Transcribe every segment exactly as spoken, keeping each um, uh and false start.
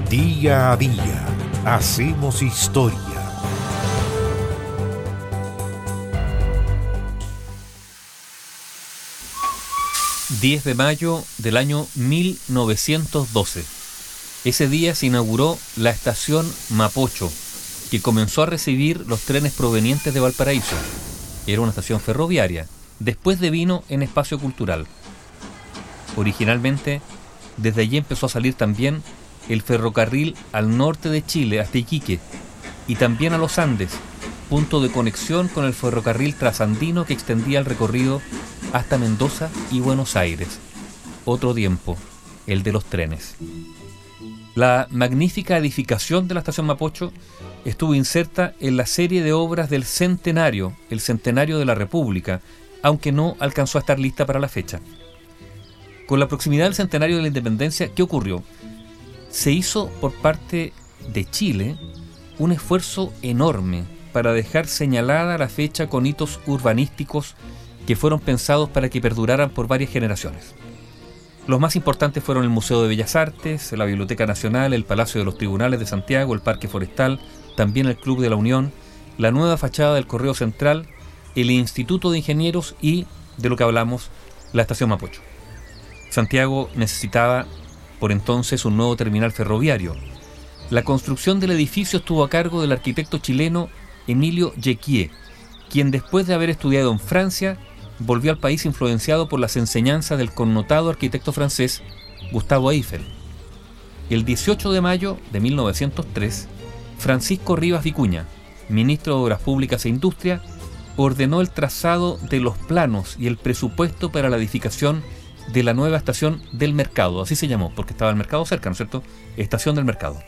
Día a día hacemos historia. diez de mayo del año mil novecientos doce. Ese día se inauguró la estación Mapocho, que comenzó a recibir los trenes provenientes de Valparaíso. Era una estación ferroviaria. Después devino en espacio cultural. Originalmente, desde allí empezó a salir también el ferrocarril al norte de Chile hasta Iquique y también a los Andes, punto de conexión con el ferrocarril trasandino que extendía el recorrido hasta Mendoza y Buenos Aires. Otro tiempo, el de los trenes. La magnífica edificación de la estación Mapocho estuvo inserta en la serie de obras del Centenario, el Centenario de la República, aunque no alcanzó a estar lista para la fecha. Con la proximidad del Centenario de la Independencia, ¿qué ocurrió? Se hizo por parte de Chile un esfuerzo enorme para dejar señalada la fecha con hitos urbanísticos que fueron pensados para que perduraran por varias generaciones. Los más importantes fueron el Museo de Bellas Artes, la Biblioteca Nacional, el Palacio de los Tribunales de Santiago, el Parque Forestal, también el Club de la Unión, la nueva fachada del Correo Central, el Instituto de Ingenieros y, de lo que hablamos, la estación Mapocho. Santiago necesitaba por entonces un nuevo terminal ferroviario. La construcción del edificio estuvo a cargo del arquitecto chileno Emilio Jequié, quien después de haber estudiado en Francia, volvió al país influenciado por las enseñanzas del connotado arquitecto francés Gustavo Eiffel. El dieciocho de mayo de mil novecientos tres, Francisco Rivas Vicuña, ministro de Obras Públicas e Industria, ordenó el trazado de los planos y el presupuesto para la edificación de la nueva estación del Mercado, así se llamó, porque estaba el mercado cerca, ¿no es cierto? Estación del Mercado.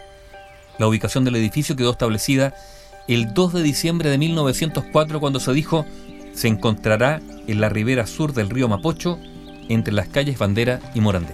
La ubicación del edificio quedó establecida el dos de diciembre de mil novecientos cuatro, cuando se dijo: se encontrará en la ribera sur del río Mapocho, entre las calles Bandera y Morandé.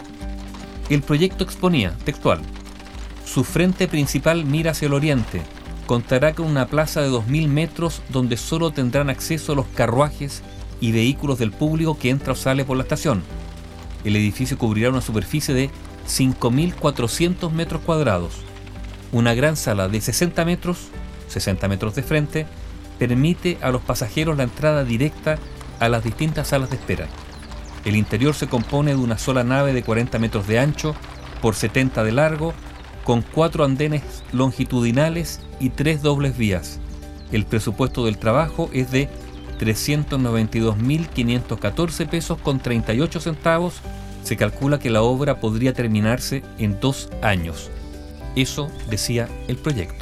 El proyecto exponía, textual: su frente principal mira hacia el oriente, contará con una plaza de dos mil metros donde solo tendrán acceso los carruajes y vehículos del público que entra o sale por la estación. El edificio cubrirá una superficie de cinco mil cuatrocientos metros cuadrados. Una gran sala de sesenta metros, sesenta metros de frente, permite a los pasajeros la entrada directa a las distintas salas de espera. El interior se compone de una sola nave de cuarenta metros de ancho por setenta de largo, con cuatro andenes longitudinales y tres dobles vías. El presupuesto del trabajo es de trescientos noventa y dos mil quinientos catorce pesos con treinta y ocho centavos. Se calcula que la obra podría terminarse en dos años. Eso decía el proyecto.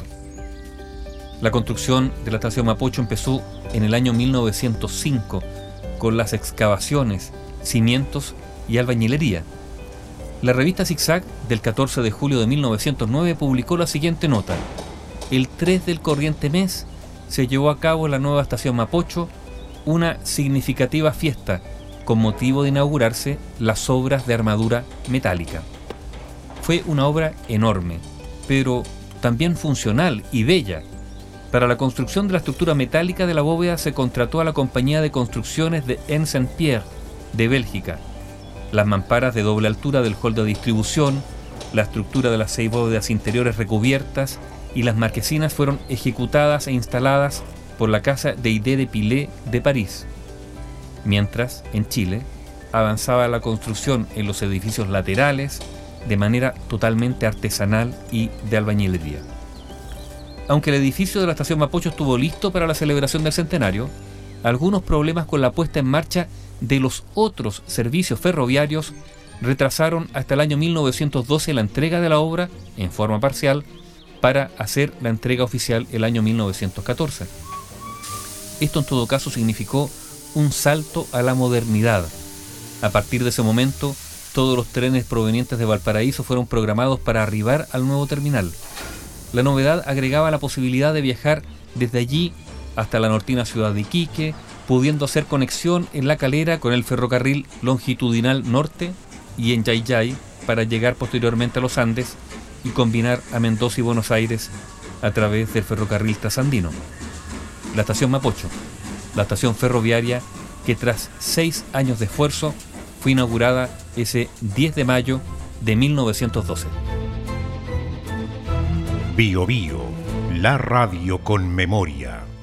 La construcción de la estación Mapocho empezó en el año mil novecientos cinco con las excavaciones, cimientos y albañilería. La revista Zigzag del catorce de julio de mil novecientos nueve publicó la siguiente nota: el tres del corriente mes se llevó a cabo en la nueva estación Mapocho una significativa fiesta con motivo de inaugurarse las obras de armadura metálica. Fue una obra enorme, pero también funcional y bella. Para la construcción de la estructura metálica de la bóveda se contrató a la compañía de construcciones de Ensaint-Pierre de Bélgica. Las mamparas de doble altura del hall de distribución, la estructura de las seis bóvedas interiores recubiertas y las marquesinas fueron ejecutadas e instaladas por la Casa de Idée de Pilé de París. Mientras, en Chile, avanzaba la construcción en los edificios laterales de manera totalmente artesanal y de albañilería. Aunque el edificio de la estación Mapocho estuvo listo para la celebración del centenario, algunos problemas con la puesta en marcha de los otros servicios ferroviarios retrasaron hasta el año mil novecientos doce la entrega de la obra en forma parcial para hacer la entrega oficial el año mil novecientos catorce. Esto en todo caso significó un salto a la modernidad. A partir de ese momento, todos los trenes provenientes de Valparaíso fueron programados para arribar al nuevo terminal. La novedad agregaba la posibilidad de viajar desde allí hasta la nortina ciudad de Iquique, pudiendo hacer conexión en La Calera con el ferrocarril longitudinal norte y en Yayay para llegar posteriormente a los Andes y combinar a Mendoza y Buenos Aires a través del ferrocarril trasandino. La estación Mapocho, la estación ferroviaria que tras seis años de esfuerzo fue inaugurada ese diez de mayo de mil novecientos doce. Bio Bio, la radio con memoria.